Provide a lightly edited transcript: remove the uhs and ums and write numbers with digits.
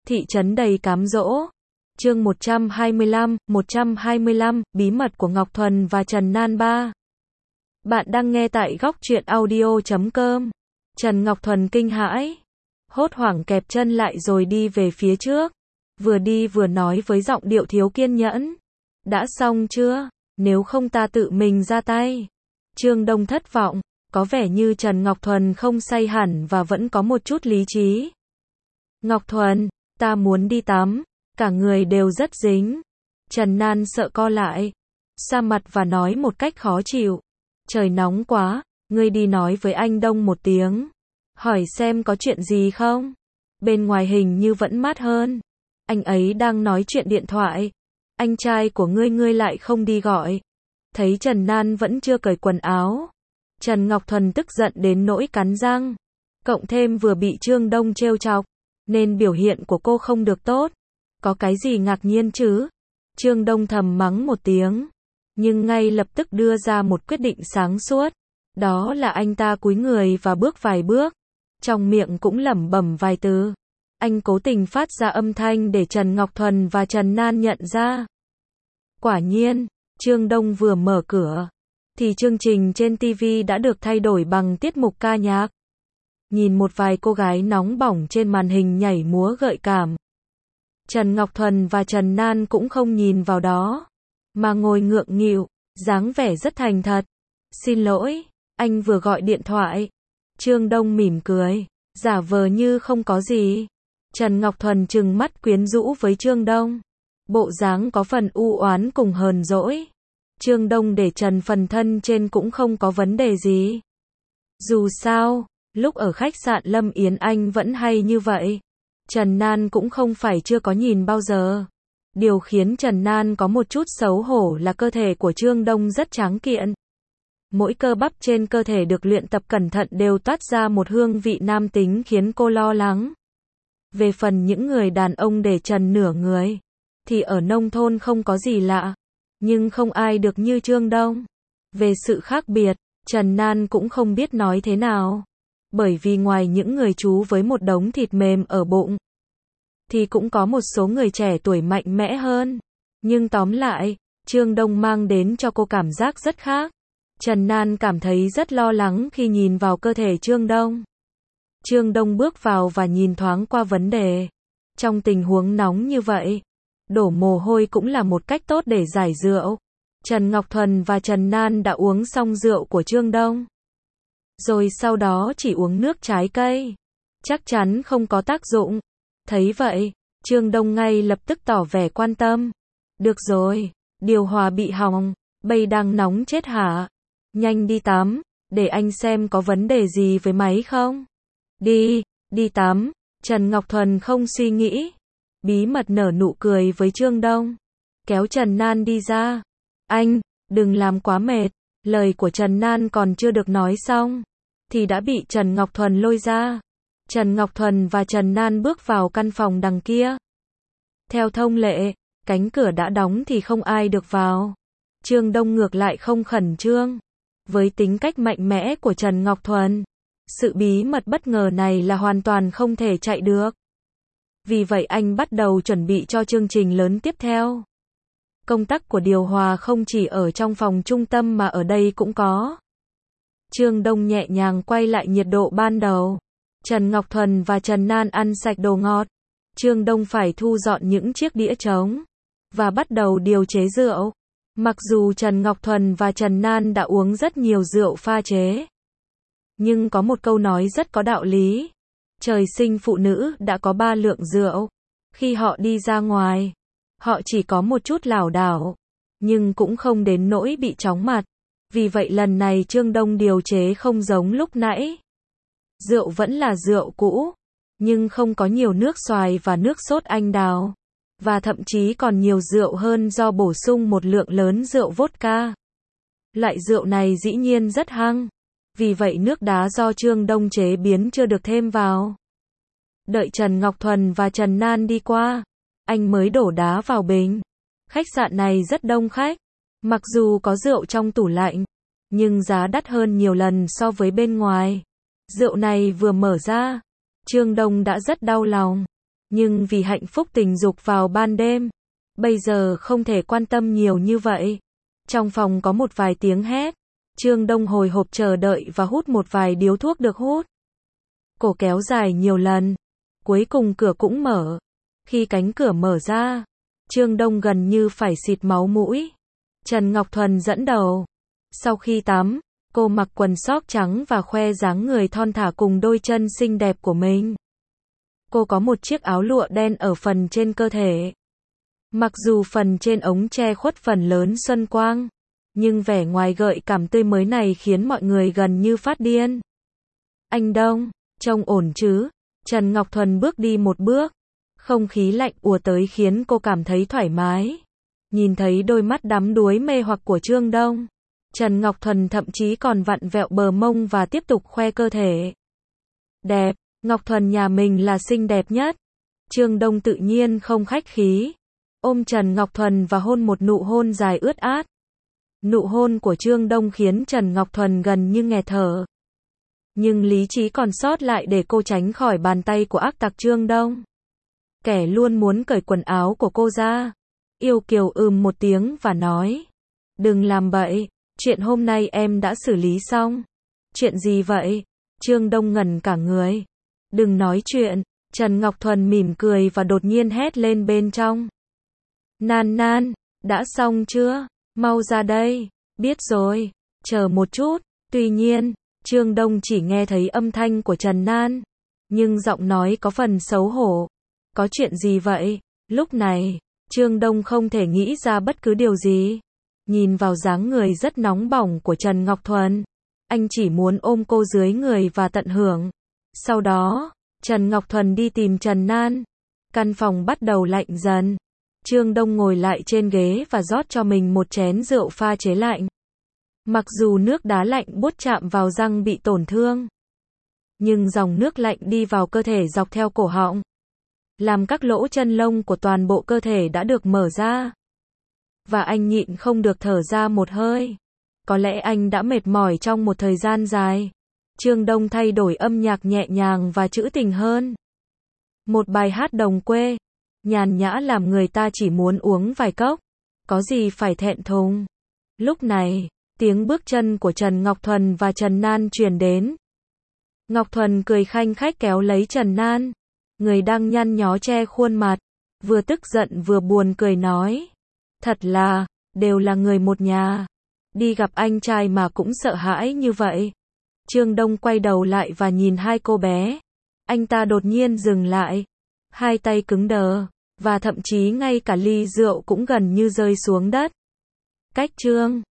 Thị trấn đầy cám dỗ. Chương 125, bí mật của Ngọc Thuần và Trần Nan Ba. Bạn đang nghe tại góc truyện audio.com. Trần Ngọc Thuần kinh hãi, hốt hoảng kẹp chân lại rồi đi về phía trước. Vừa đi vừa nói với giọng điệu thiếu kiên nhẫn. Đã xong chưa? Nếu không ta tự mình ra tay. Trương Đông thất vọng, có vẻ như Trần Ngọc Thuần không say hẳn và vẫn có một chút lý trí. Ngọc Thuần, ta muốn đi tắm, cả người đều rất dính. Trần Nan sợ co lại, sa mặt và nói một cách khó chịu. Trời nóng quá, ngươi đi nói với anh Đông một tiếng. Hỏi xem có chuyện gì không? Bên ngoài hình như vẫn mát hơn. Anh ấy đang nói chuyện điện thoại. Anh trai của ngươi lại không đi gọi. Thấy Trần Nan vẫn chưa cởi quần áo, Trần Ngọc Thuần tức giận đến nỗi cắn răng. Cộng thêm vừa bị Trương Đông trêu chọc, nên biểu hiện của cô không được tốt. Có cái gì ngạc nhiên chứ? Trương Đông thầm mắng một tiếng, nhưng ngay lập tức đưa ra một quyết định sáng suốt. Đó là anh ta cúi người và bước vài bước, trong miệng cũng lẩm bẩm vài từ. Anh cố tình phát ra âm thanh để Trần Ngọc Thuần và Trần Nan nhận ra. Quả nhiên, Trương Đông vừa mở cửa, thì chương trình trên TV đã được thay đổi bằng tiết mục ca nhạc. Nhìn một vài cô gái nóng bỏng trên màn hình nhảy múa gợi cảm. Trần Ngọc Thuần và Trần Nan cũng không nhìn vào đó, mà ngồi ngượng nghịu, dáng vẻ rất thành thật. Xin lỗi, anh vừa gọi điện thoại. Trương Đông mỉm cười, giả vờ như không có gì. Trần Ngọc Thuần trừng mắt quyến rũ với Trương Đông. Bộ dáng có phần u oán cùng hờn dỗi. Trương Đông để trần phần thân trên cũng không có vấn đề gì. Dù sao, lúc ở khách sạn Lâm Yến Anh vẫn hay như vậy. Trần Nan cũng không phải chưa có nhìn bao giờ. Điều khiến Trần Nan có một chút xấu hổ là cơ thể của Trương Đông rất tráng kiện. Mỗi cơ bắp trên cơ thể được luyện tập cẩn thận đều toát ra một hương vị nam tính khiến cô lo lắng. Về phần những người đàn ông để trần nửa người, thì ở nông thôn không có gì lạ. Nhưng không ai được như Trương Đông. Về sự khác biệt, Trần Nan cũng không biết nói thế nào. Bởi vì ngoài những người chú với một đống thịt mềm ở bụng, thì cũng có một số người trẻ tuổi mạnh mẽ hơn. Nhưng tóm lại, Trương Đông mang đến cho cô cảm giác rất khác. Trần Nan cảm thấy rất lo lắng khi nhìn vào cơ thể Trương Đông. Trương Đông bước vào và nhìn thoáng qua vấn đề. Trong tình huống nóng như vậy, đổ mồ hôi cũng là một cách tốt để giải rượu. Trần Ngọc Thuần và Trần Nan đã uống xong rượu của Trương Đông, rồi sau đó chỉ uống nước trái cây. Chắc chắn không có tác dụng. Thấy vậy, Trương Đông ngay lập tức tỏ vẻ quan tâm. Được rồi, điều hòa bị hỏng, bây đang nóng chết hả? Nhanh đi tắm, để anh xem có vấn đề gì với máy không? Đi tắm. Trần Ngọc Thuần không suy nghĩ, bí mật nở nụ cười với Trương Đông, kéo Trần Nan đi ra. Anh, đừng làm quá mệt. Lời của Trần Nan còn chưa được nói xong, thì đã bị Trần Ngọc Thuần lôi ra. Trần Ngọc Thuần và Trần Nan bước vào căn phòng đằng kia. Theo thông lệ, cánh cửa đã đóng thì không ai được vào. Trương Đông ngược lại không khẩn trương. Với tính cách mạnh mẽ của Trần Ngọc Thuần, sự bí mật bất ngờ này là hoàn toàn không thể chạy được. Vì vậy anh bắt đầu chuẩn bị cho chương trình lớn tiếp theo. Công tắc của điều hòa không chỉ ở trong phòng trung tâm mà ở đây cũng có. Trương Đông nhẹ nhàng quay lại nhiệt độ ban đầu. Trần Ngọc Thuần và Trần Nan ăn sạch đồ ngọt. Trương Đông phải thu dọn những chiếc đĩa trống và bắt đầu điều chế rượu. Mặc dù Trần Ngọc Thuần và Trần Nan đã uống rất nhiều rượu pha chế, nhưng có một câu nói rất có đạo lý. Trời sinh phụ nữ đã có 3 lượng rượu. Khi họ đi ra ngoài, họ chỉ có một chút lảo đảo, nhưng cũng không đến nỗi bị chóng mặt. Vì vậy lần này Trương Đông điều chế không giống lúc nãy. Rượu vẫn là rượu cũ, nhưng không có nhiều nước xoài và nước sốt anh đào. Và thậm chí còn nhiều rượu hơn do bổ sung một lượng lớn rượu vodka. Loại rượu này dĩ nhiên rất hăng. Vì vậy nước đá do Trương Đông chế biến chưa được thêm vào. Đợi Trần Ngọc Thuần và Trần Nan đi qua, anh mới đổ đá vào bình. Khách sạn này rất đông khách. Mặc dù có rượu trong tủ lạnh, nhưng giá đắt hơn nhiều lần so với bên ngoài. Rượu này vừa mở ra, Trương Đông đã rất đau lòng. Nhưng vì hạnh phúc tình dục vào ban đêm, bây giờ không thể quan tâm nhiều như vậy. Trong phòng có một vài tiếng hét. Trương Đông hồi hộp chờ đợi và hút một vài điếu thuốc được hút. Cổ kéo dài nhiều lần. Cuối cùng cửa cũng mở. Khi cánh cửa mở ra, Trương Đông gần như phải xịt máu mũi. Trần Ngọc Thuần dẫn đầu. Sau khi tắm, cô mặc quần sóc trắng và khoe dáng người thon thả cùng đôi chân xinh đẹp của mình. Cô có một chiếc áo lụa đen ở phần trên cơ thể. Mặc dù phần trên ống che khuất phần lớn xuân quang, nhưng vẻ ngoài gợi cảm tươi mới này khiến mọi người gần như phát điên. Anh Đông, trông ổn chứ? Trần Ngọc Thuần bước đi một bước. Không khí lạnh ùa tới khiến cô cảm thấy thoải mái. Nhìn thấy đôi mắt đắm đuối mê hoặc của Trương Đông, Trần Ngọc Thuần thậm chí còn vặn vẹo bờ mông và tiếp tục khoe cơ thể. Đẹp, Ngọc Thuần nhà mình là xinh đẹp nhất. Trương Đông tự nhiên không khách khí. Ôm Trần Ngọc Thuần và hôn một nụ hôn dài ướt át. Nụ hôn của Trương Đông khiến Trần Ngọc Thuần gần như nghẹt thở. Nhưng lý trí còn sót lại để cô tránh khỏi bàn tay của ác tặc Trương Đông. Kẻ luôn muốn cởi quần áo của cô ra. Yêu Kiều một tiếng và nói. Đừng làm bậy, chuyện hôm nay em đã xử lý xong. Chuyện gì vậy? Trương Đông ngẩn cả người. Đừng nói chuyện. Trần Ngọc Thuần mỉm cười và đột nhiên hét lên bên trong. Nan Nan, đã xong chưa? Mau ra đây. Biết rồi, chờ một chút. Tuy nhiên, Trương Đông chỉ nghe thấy âm thanh của Trần Nan, nhưng giọng nói có phần xấu hổ. Có chuyện gì vậy? Lúc này, Trương Đông không thể nghĩ ra bất cứ điều gì. Nhìn vào dáng người rất nóng bỏng của Trần Ngọc Thuần, anh chỉ muốn ôm cô dưới người và tận hưởng. Sau đó, Trần Ngọc Thuần đi tìm Trần Nan. Căn phòng bắt đầu lạnh dần. Trương Đông ngồi lại trên ghế và rót cho mình một chén rượu pha chế lạnh. Mặc dù nước đá lạnh buốt chạm vào răng bị tổn thương, nhưng dòng nước lạnh đi vào cơ thể dọc theo cổ họng, làm các lỗ chân lông của toàn bộ cơ thể đã được mở ra. Và anh nhịn không được thở ra một hơi. Có lẽ anh đã mệt mỏi trong một thời gian dài. Trương Đông thay đổi âm nhạc nhẹ nhàng và trữ tình hơn. Một bài hát đồng quê, nhàn nhã làm người ta chỉ muốn uống vài cốc. Có gì phải thẹn thùng. Lúc này, tiếng bước chân của Trần Ngọc Thuần và Trần Nan truyền đến. Ngọc Thuần cười khanh khách kéo lấy Trần Nan, người đang nhăn nhó che khuôn mặt, vừa tức giận vừa buồn cười nói. Thật là, đều là người một nhà. Đi gặp anh trai mà cũng sợ hãi như vậy. Trương Đông quay đầu lại và nhìn hai cô bé. Anh ta đột nhiên dừng lại. Hai tay cứng đờ, và thậm chí ngay cả ly rượu cũng gần như rơi xuống đất. Cách Trương